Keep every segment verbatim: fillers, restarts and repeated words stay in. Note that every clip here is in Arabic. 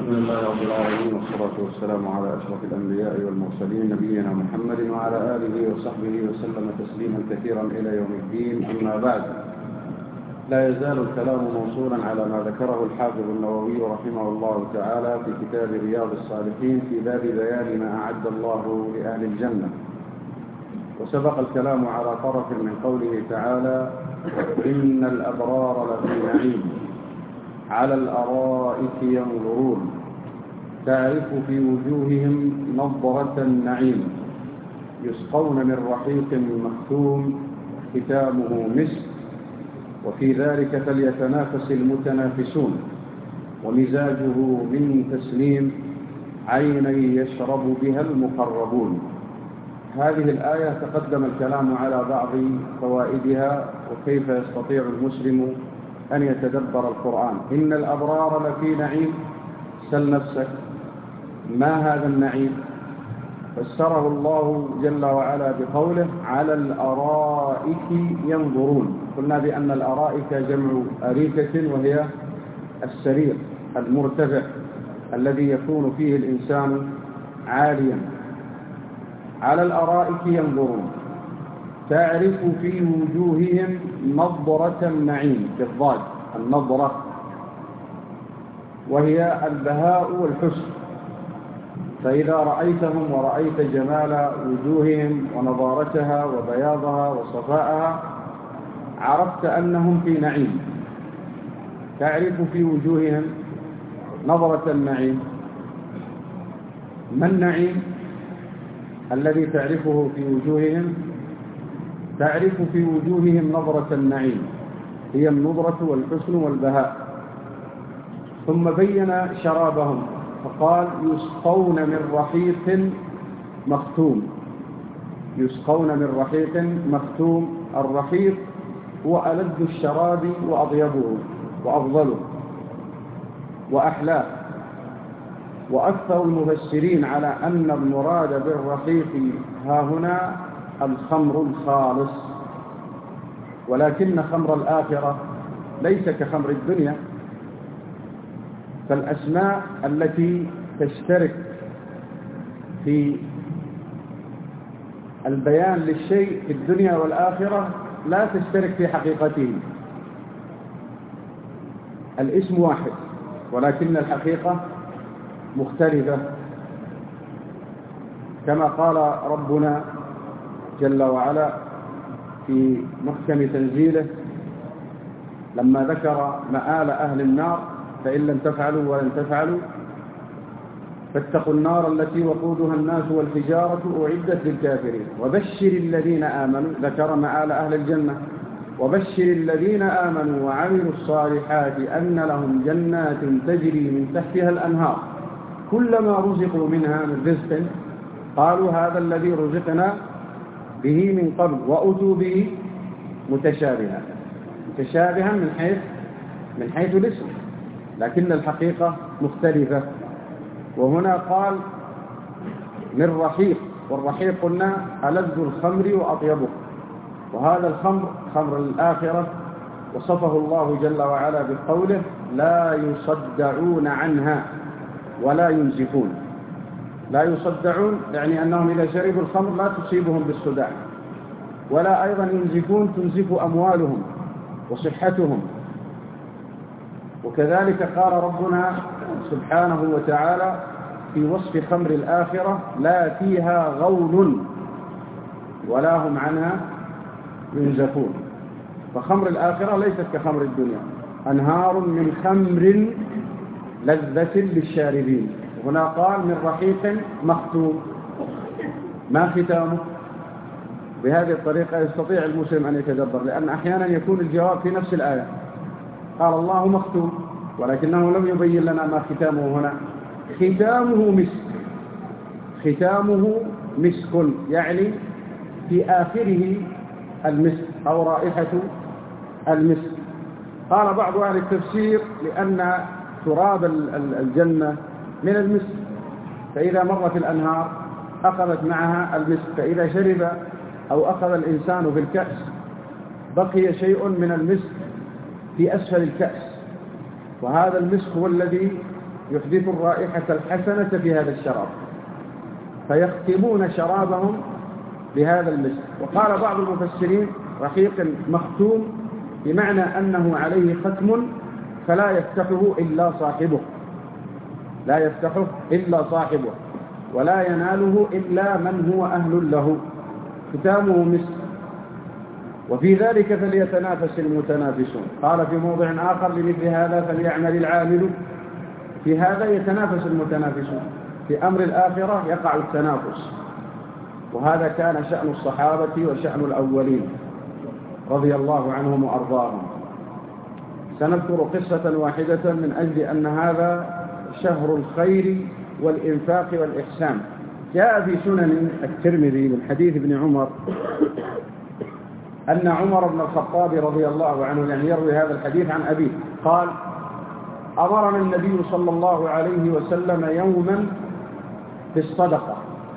الحمد لله رب العالمين، والصلاة والسلام على أشرف الأنبياء والمرسلين نبينا محمد وعلى آله وصحبه وسلم تسليما كثيرا إلى يوم الدين. أما بعد، لا يزال الكلام موصولا على ما ذكره الحافظ النووي رحمه الله تعالى في كتاب رياض الصالحين في باب بيان ما أعد الله لأهل الجنة. وسبق الكلام على طرف من قوله تعالى: إن الأبرار لفي نعيم على الأرائك ينظرون تعرف في وجوههم نضرة النعيم يسقون من رحيق مختوم ختامه مسك وفي ذلك فليتنافس المتنافسون ومزاجه من تسليم عينا يشرب بها المقربون. هذه الآية تقدم الكلام على بعض فوائدها وكيف يستطيع المسلم أن يتدبر القرآن. إن الأبرار لفي نعيم، سل نفسك ما هذا النعيم؟ فسره الله جل وعلا بقوله: على الأرائك ينظرون. قلنا بأن الأرائك جمع أريكة، وهي السرير المرتفع الذي يكون فيه الإنسان عاليا. على الأرائك ينظرون تعرف في وجوههم نضرة النعيم بالضاد، النضرة وهي البهاء والحسن. فإذا رأيتهم ورأيت جمال وجوههم ونضارتها وبياضها وصفاءها عرفت أنهم في نعيم. تعرف في وجوههم نضرة النعيم. ما النعيم الذي تعرفه في وجوههم؟ تعرف في وجوههم نضرة النعيم، هي النضرة والحسن والبهاء. ثم بين شرابهم فقال: يسقون من رحيق مختوم. يسقون من رحيق مختوم. الرحيق هو ألذ الشراب وأطيبه وأفضله وأحلاه. وأكثر المفسرين على أن المراد بالرحيق ها هنا الخمر الخالص، ولكن خمر الآخرة ليس كخمر الدنيا. فالأسماء التي تشترك في البيان للشيء في الدنيا والآخرة لا تشترك في حقيقته. الاسم واحد ولكن الحقيقة مختلفة، كما قال ربنا جل وعلا في محكم تنزيله لما ذكر مآل أهل النار: فإن لم تفعلوا ولن تفعلوا فاتقوا النار التي وقودها الناس والحجارة أعدت للكافرين وبشر الذين آمنوا. ذكر مآل أهل الجنة: وبشر الذين آمنوا وعملوا الصالحات أن لهم جنات تجري من تحتها الأنهار كلما رزقوا منها من رزق قالوا هذا الذي رزقنا به من قبل وأتوا به متشابها. متشابها من حيث من حيث الاسم، لكن الحقيقة مختلفة. وهنا قال من رحيق، والرحيق قلنا ألذ الخمر وأطيبه، وهذا الخمر خمر الآخرة وصفه الله جل وعلا بقوله: لا يصدعون عنها ولا ينزفون. لا يصدعون يعني أنهم إذا شربوا الخمر لا تصيبهم بالصداع، ولا أيضا ينزفون تنزف أموالهم وصحتهم. وكذلك قال ربنا سبحانه وتعالى في وصف خمر الآخرة: لا فيها غول ولا هم عنها ينزفون. فخمر الآخرة ليست كخمر الدنيا. أنهار من خمر لذة للشاربين. هنا قال من رحيق مختوم. ما ختامه؟ بهذه الطريقة يستطيع المسلم أن يتدبر، لأن أحيانا يكون الجواب في نفس الآية. قال الله مختوم ولكنه لم يبين لنا ما ختامه هنا. ختامه مسك. ختامه مسك يعني في آخره المسك أو رائحة المسك. قال بعض أهل التفسير لأن تراب الجنة من المسك، فإذا مرت الأنهار أخذت معها المسك، فإذا شرب أو أخذ الإنسان في الكأس بقي شيء من المسك في أسفل الكأس، وهذا المسك هو الذي يحدث الرائحة الحسنة في هذا الشراب، فيختمون شرابهم بهذا المسك. وقال بعض المفسرين رحيق مختوم، بمعنى أنه عليه ختم فلا يفتحه إلا صاحبه، لا يفتحه إلا صاحبه، ولا يناله إلا من هو أهل له، ختامه مسك. وفي ذلك فليتنافس المتنافسون. قال في موضع آخر: لمثل هذا فليعمل العامل. في هذا يتنافس المتنافسون، في أمر الآخرة يقع التنافس. وهذا كان شأن الصحابة وشأن الأولين رضي الله عنهم وأرضاهم. سنذكر قصة واحدة من أجل أن هذا شهر الخير والإنفاق والإحسان. جاء في سنن الترمذي من حديث ابن عمر أن عمر بن الخطاب رضي الله عنه يعني يروي هذا الحديث عن أبيه قال: أمرنا النبي صلى الله عليه وسلم يوما بالصدقة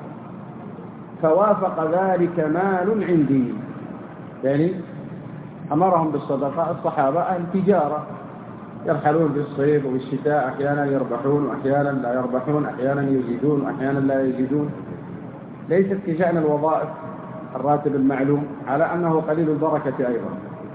فوافق ذلك مال عندي. يعني أمرهم بالصدقة. الصحابة أهل تجارة يرحلون في الصيف والشتاء، أحيانا يربحون وأحيانا لا يربحون، أحيانا يزيدون وأحيانا لا يزيدون. ليست كشأن الوظائف الراتب المعلوم، على أنه قليل البركة أيضا.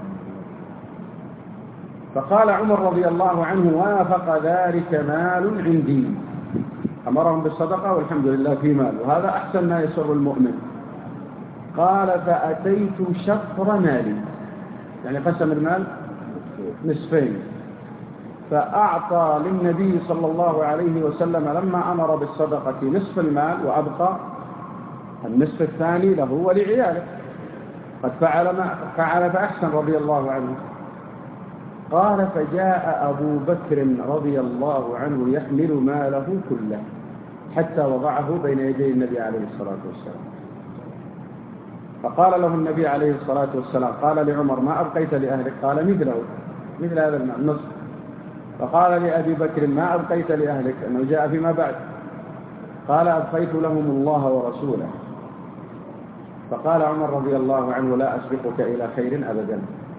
فقال عمر رضي الله عنه: وافق ذلك مال عندي. أمرهم بالصدقة والحمد لله في مال، وهذا أحسن ما يسر المؤمن. قال: فأتيت شطر مالي، يعني قسم المال نصفين، فأعطى للنبي صلى الله عليه وسلم لما أمر بالصدقة نصف المال، وأبقى النصف الثاني له ولعياله. قد فعل ما فعل فأحسن رضي الله عنه. قال: فجاء أبو بكر رضي الله عنه يحمل ماله كله حتى وضعه بين يدي النبي عليه الصلاة والسلام. فقال له النبي عليه الصلاة والسلام: قال لعمر: ما أبقيت لأهلك؟ قال: مثله، مثل هذا النصف. فقال لأبي بكر: ما أبقيت لأهلك؟ أنه جاء فيما بعد. قال: أبقيت لهم الله ورسوله. فقال عمر رضي الله عنه: لا أسبقك إلى خير أبدا.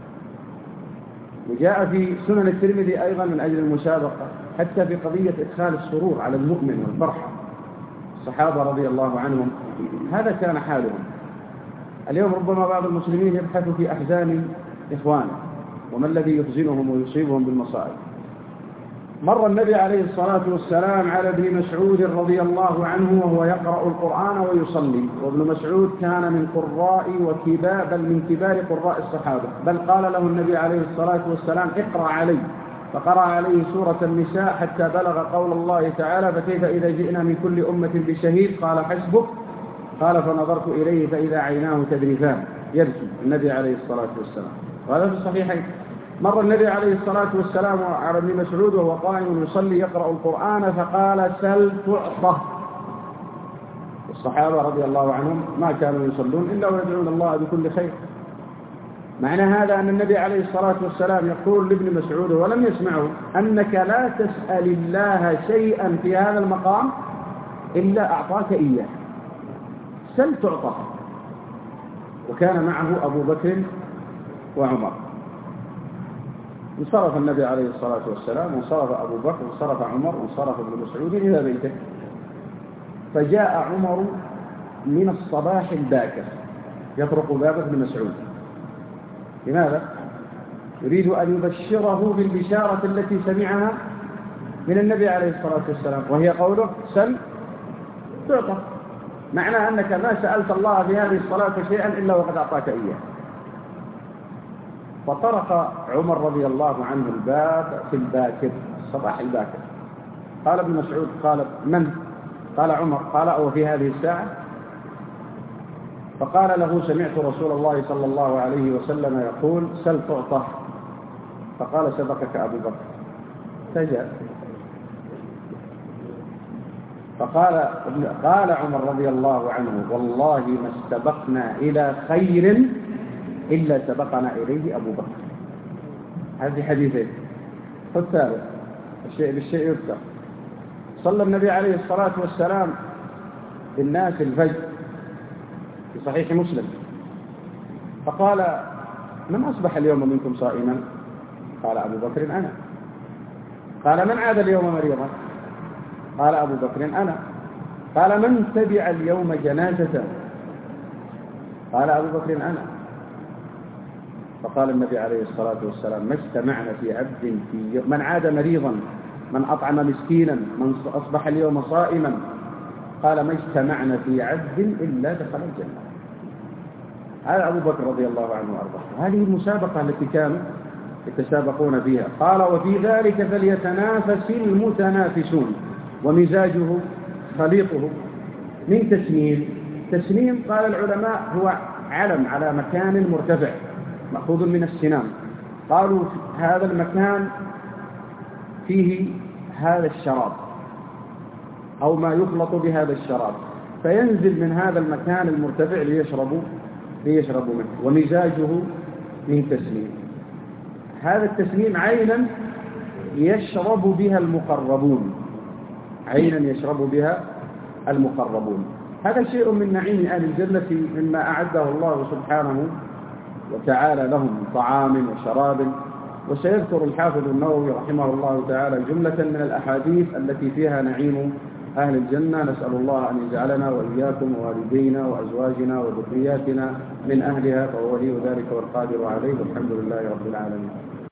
وجاء في سنن الترمذي أيضا من أجل المسابقة، حتى في قضية إدخال السرور على المؤمن والفرحة. الصحابة رضي الله عنهم هذا كان حالهم. اليوم ربما بعض المسلمين يبحث في أحزان إخوانه وما الذي يحزنهم ويصيبهم بالمصائب. مر النبي عليه الصلاة والسلام على ابن مسعود رضي الله عنه وهو يقرأ القرآن ويصلي، وابن مسعود كان من قراء وكبار بل من كبار قراء الصحابة، بل قال له النبي عليه الصلاة والسلام: اقرأ علي. فقرأ عليه سورة النساء حتى بلغ قول الله تعالى: فكيف إذا جئنا من كل أمة بشهيد؟ قال: حسبك. قال: فنظرت إليه فإذا عيناه تذرفان، يبكي النبي عليه الصلاة والسلام. وهذا في الصحيحين. مر النبي عليه الصلاة والسلام على ابن مسعود وهو قائم يصلي يقرأ القرآن فقال: سل تعطه. الصحابة رضي الله عنهم ما كانوا يصلون إلا ويدعون الله بكل خير. معنى هذا أن النبي عليه الصلاة والسلام يقول لابن مسعود ولم يسمعه: أنك لا تسأل الله شيئا في هذا المقام إلا أعطاك إياه، سل تعطه. وكان معه أبو بكر وعمر. انصرف النبي عليه الصلاة والسلام، وانصرف أبو بكر، وانصرف عمر، وانصرف ابن مسعود إلى بيته. فجاء عمر من الصباح الباكر يطرق باب ابن مسعود. لماذا؟ يريد أن يبشره بالبشارة التي سمعها من النبي عليه الصلاة والسلام، وهي قوله: سل تعطى. معنى أنك ما سألت الله في هذه الصلاة شيئا إلا وقد أعطاك إياه. فطرق عمر رضي الله عنه الباب في الباكر، الصباح الباكر. قال ابن مسعود: قال: من؟ قال: عمر. قال: أو في هذه الساعة؟ فقال له: سمعت رسول الله صلى الله عليه وسلم يقول: سل تعطى. فقال: سبقك أبو بكر. فجاء فقال قال عمر رضي الله عنه: والله ما استبقنا إلى خير إلا سبقنا إليه أبو بكر. هذه حديثين. فالثالث: الشيء بالشيء يذكر. صلى النبي عليه الصلاة والسلام بالناس الفجر في صحيح مسلم، فقال: من أصبح اليوم منكم صائما؟ قال أبو بكر: أنا. قال: من عاد اليوم مريضا؟ قال أبو بكر أنا. قال من تبع اليوم جنازة؟ قال أبو بكر أنا. فقال النبي عليه الصلاة والسلام ما اجتمعنا في عبد في يوم من عاد مريضا، من أطعم مسكينا، من أصبح اليوم صائما، قال ما اجتمعنا في عبد إلا دخل الجنة. هذا أبو بكر رضي الله عنه وأرضاه. هذه المسابقة التي كانوا يتسابقون فيها. قال وفي ذلك فليتنافس المتنافسون. ومزاجه خليطه من تسنيم. تسنيم قال العلماء هو علم على مكان مرتفع مأخوذ من السنام. قالوا هذا المكان فيه هذا الشراب أو ما يخلط بهذا الشراب، فينزل من هذا المكان المرتفع ليشربوا ليشربوا منه. ومزاجه من تسنيم. هذا التسنيم عينا يشرب بها المقربون، عينا يشرب بها المقربون. هذا شيء من نعيم أهل الجنة مما أعده الله سبحانه وتعالى لهم من طعام وشراب. وسيذكر الحافظ النووي رحمه الله تعالى جملة من الأحاديث التي فيها نعيم أهل الجنة. نسأل الله أن يجعلنا وإياكم ووالدينا وأزواجنا وذرياتنا من أهلها، فهو ولي ذلك والقادر عليه، والحمد لله رب العالمين.